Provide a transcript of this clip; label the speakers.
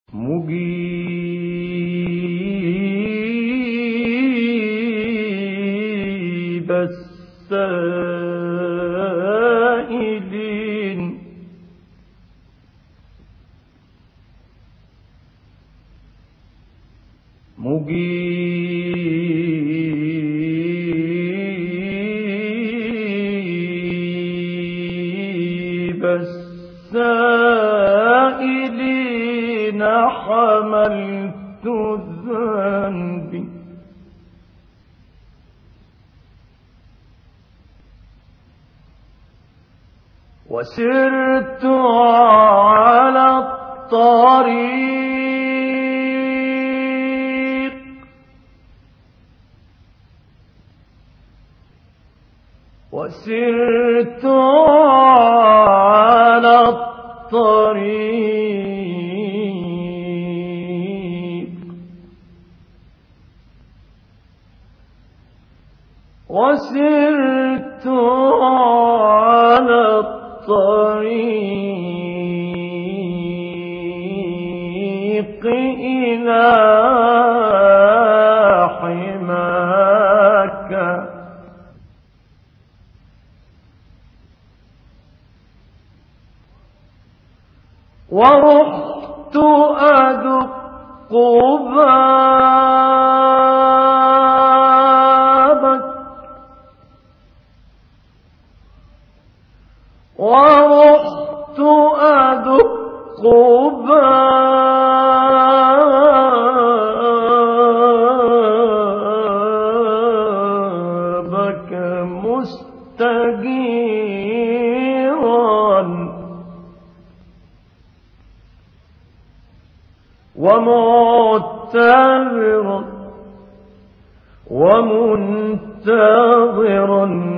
Speaker 1: مجيب السائلين مجيب السائلين حملت ذنبي وسرت على الطريق وسرت على الطريق وسرت على الطريق إلى حماك ورحت أدق بابك ورحت أدق بابك مستجيرا ومنتظرا